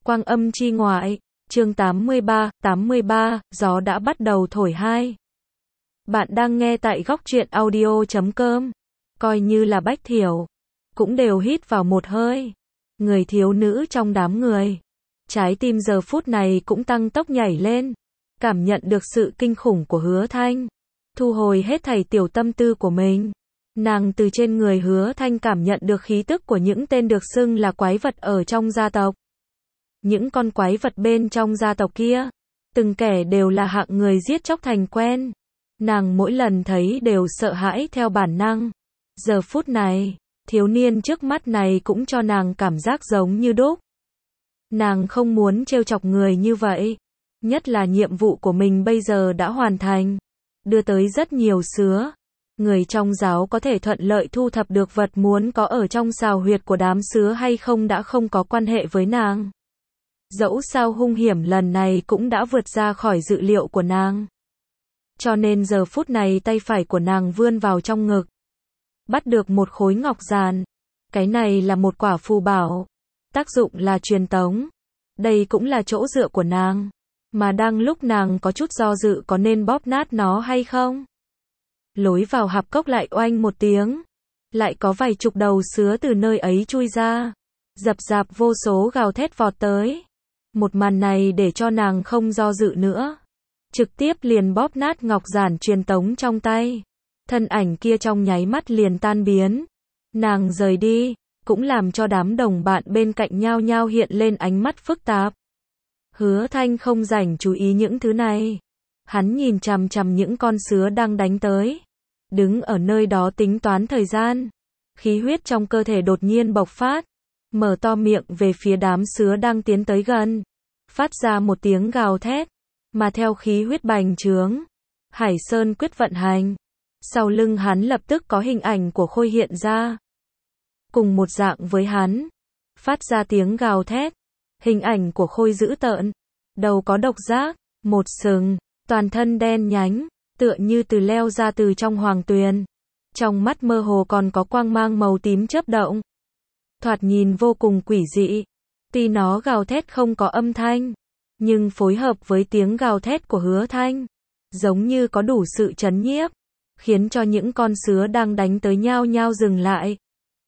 Quang âm chi ngoại, chương 83, gió đã bắt đầu thổi hai. Bạn đang nghe tại góc truyện audio.com. Coi như là Bách Thiểu, cũng đều hít vào một hơi. Người thiếu nữ trong đám người. Trái tim giờ phút này cũng tăng tốc nhảy lên. Cảm nhận được sự kinh khủng của Hứa Thanh. Thu hồi hết thảy tiểu tâm tư của mình. Nàng từ trên người Hứa Thanh cảm nhận được khí tức của những tên được xưng là quái vật ở trong gia tộc. Những con quái vật bên trong gia tộc kia, từng kẻ đều là hạng người giết chóc thành quen. Nàng mỗi lần thấy đều sợ hãi theo bản năng. Giờ phút này, thiếu niên trước mắt này cũng cho nàng cảm giác giống như đúc. Nàng không muốn trêu chọc người như vậy. Nhất là nhiệm vụ của mình bây giờ đã hoàn thành. Đưa tới rất nhiều sứa. Người trong giáo có thể thuận lợi thu thập được vật muốn có ở trong sào huyệt của đám sứa hay không đã không có quan hệ với nàng. Dẫu sao hung hiểm lần này cũng đã vượt ra khỏi dự liệu của nàng. Cho nên giờ phút này tay phải của nàng vươn vào trong ngực. Bắt được một khối ngọc giàn. Cái này là một quả phù bảo. Tác dụng là truyền tống. Đây cũng là chỗ dựa của nàng. Mà đang lúc nàng có chút do dự có nên bóp nát nó hay không. Lối vào hạp cốc lại oanh một tiếng. Lại có vài chục đầu sứa từ nơi ấy chui ra. Dập dạp vô số gào thét vọt tới. Một màn này để cho nàng không do dự nữa. Trực tiếp liền bóp nát ngọc giản truyền tống trong tay. Thân ảnh kia trong nháy mắt liền tan biến. Nàng rời đi, cũng làm cho đám đồng bạn bên cạnh nhao nhao hiện lên ánh mắt phức tạp. Hứa Thanh không rảnh chú ý những thứ này. Hắn nhìn chằm chằm những con sứa đang đánh tới. Đứng ở nơi đó tính toán thời gian. Khí huyết trong cơ thể đột nhiên bộc phát. Mở to miệng về phía đám sứa đang tiến tới gần. Phát ra một tiếng gào thét. Mà theo khí huyết bành trướng. Hải Sơn quyết vận hành. Sau lưng hắn lập tức có hình ảnh của Khôi hiện ra. Cùng một dạng với hắn. Phát ra tiếng gào thét. Hình ảnh của Khôi dữ tợn. Đầu có độc giác. Một sừng. Toàn thân đen nhánh. Tựa như từ leo ra từ trong hoàng tuyền. Trong mắt mơ hồ còn có quang mang màu tím chớp động. Thoạt nhìn vô cùng quỷ dị. Tuy nó gào thét không có âm thanh. Nhưng phối hợp với tiếng gào thét của Hứa Thanh. Giống như có đủ sự trấn nhiếp. Khiến cho những con sứa đang đánh tới nhao nhao dừng lại.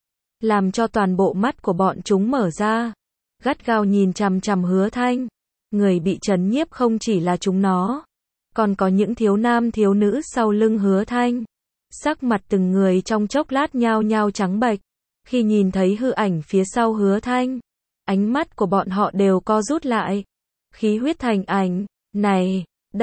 Làm cho toàn bộ mắt của bọn chúng mở ra. Gắt gao nhìn chằm chằm Hứa Thanh. Người bị trấn nhiếp không chỉ là chúng nó. Còn có những thiếu nam thiếu nữ sau lưng Hứa Thanh. Sắc mặt từng người trong chốc lát nhao nhao trắng bệch. Khi nhìn thấy hư ảnh phía sau Hứa Thanh. Ánh mắt của bọn họ đều co rút lại. Khí huyết thành ảnh. Này,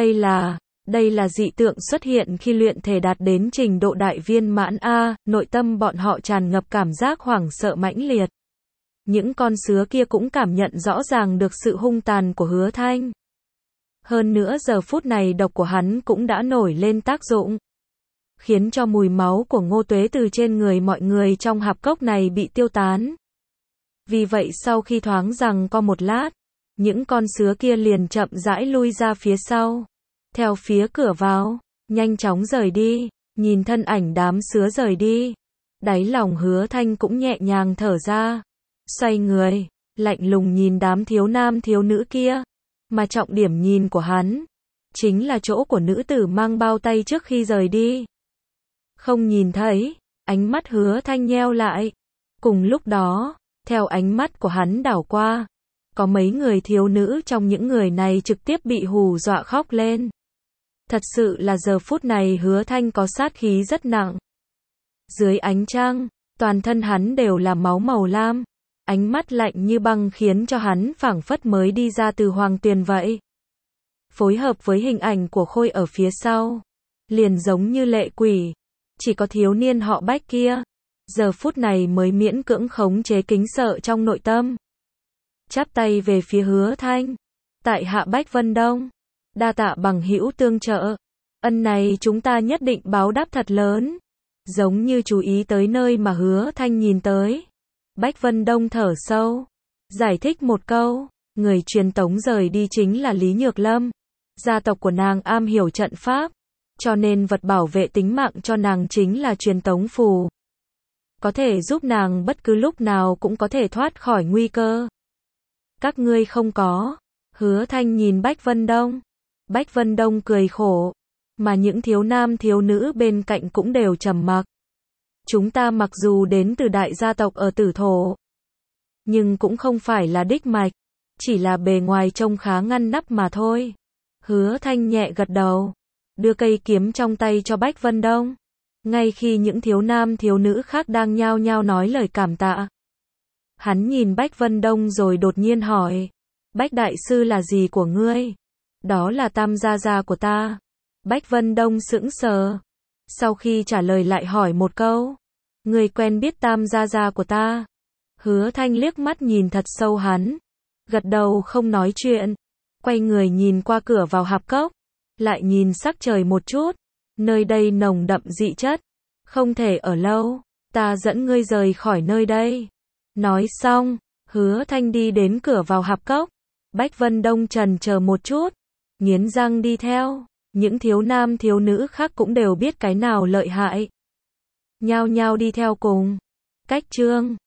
đây là dị tượng xuất hiện khi luyện thể đạt đến trình độ đại viên mãn A. Nội tâm bọn họ tràn ngập cảm giác hoảng sợ mãnh liệt. Những con sứa kia cũng cảm nhận rõ ràng được sự hung tàn của Hứa Thanh. Hơn nữa giờ phút này độc của hắn cũng đã nổi lên tác dụng. Khiến cho mùi máu của Ngô Tuế từ trên người mọi người trong hạp cốc này bị tiêu tán. Vì vậy sau khi thoáng rằng có một lát, những con sứa kia liền chậm rãi lui ra phía sau. Theo phía cửa vào, nhanh chóng rời đi, nhìn thân ảnh đám sứa rời đi. Đáy lòng Hứa Thanh cũng nhẹ nhàng thở ra. Xoay người, lạnh lùng nhìn đám thiếu nam thiếu nữ kia. Mà trọng điểm nhìn của hắn, chính là chỗ của nữ tử mang bao tay trước khi rời đi. Không nhìn thấy, ánh mắt Hứa Thanh nheo lại. Cùng lúc đó, theo ánh mắt của hắn đảo qua, có mấy người thiếu nữ trong những người này trực tiếp bị hù dọa khóc lên. Thật sự là giờ phút này Hứa Thanh có sát khí rất nặng. Dưới ánh trăng, toàn thân hắn đều là máu màu lam. Ánh mắt lạnh như băng khiến cho hắn phảng phất mới đi ra từ hoàng tuyền vậy. Phối hợp với hình ảnh của Khôi ở phía sau. Liền giống như lệ quỷ. Chỉ có thiếu niên họ Bách kia. Giờ phút này mới miễn cưỡng khống chế kính sợ trong nội tâm. Chắp tay về phía Hứa Thanh. Tại hạ Bách Vân Đông. Đa tạ bằng hữu tương trợ. Ân này chúng ta nhất định báo đáp thật lớn. Giống như chú ý tới nơi mà Hứa Thanh nhìn tới. Bách Vân Đông thở sâu. Giải thích một câu. Người truyền tống rời đi chính là Lý Nhược Lâm. Gia tộc của nàng am hiểu trận pháp. Cho nên vật bảo vệ tính mạng cho nàng chính là truyền tống phù. Có thể giúp nàng bất cứ lúc nào cũng có thể thoát khỏi nguy cơ. các ngươi không có. Hứa Thanh nhìn Bách Vân Đông. Bách Vân Đông cười khổ. Mà những thiếu nam thiếu nữ bên cạnh cũng đều trầm mặc. Chúng ta mặc dù đến từ đại gia tộc ở Tử Thổ, nhưng cũng không phải là đích mạch. Chỉ là bề ngoài trông khá ngăn nắp mà thôi. Hứa Thanh nhẹ gật đầu. Đưa cây kiếm trong tay cho Bách Vân Đông. Ngay khi những thiếu nam thiếu nữ khác đang nhao nhao nói lời cảm tạ. Hắn nhìn Bách Vân Đông rồi đột nhiên hỏi. Bách đại sư là gì của ngươi? Đó là Tam gia gia của ta. Bách Vân Đông sững sờ. Sau khi trả lời lại hỏi một câu. Ngươi quen biết Tam gia gia của ta? Hứa Thanh liếc mắt nhìn thật sâu hắn. Gật đầu không nói chuyện. Quay người nhìn qua cửa vào hạp cốc. Lại nhìn sắc trời một chút. Nơi đây nồng đậm dị chất. Không thể ở lâu. Ta dẫn ngươi rời khỏi nơi đây. Nói xong, Hứa Thanh đi đến cửa vào hạp cốc. Bách Vân Đông chần chờ một chút. Nghiến răng đi theo. Những thiếu nam thiếu nữ khác cũng đều biết cái nào lợi hại. Nhao nhao đi theo cùng. Cách chương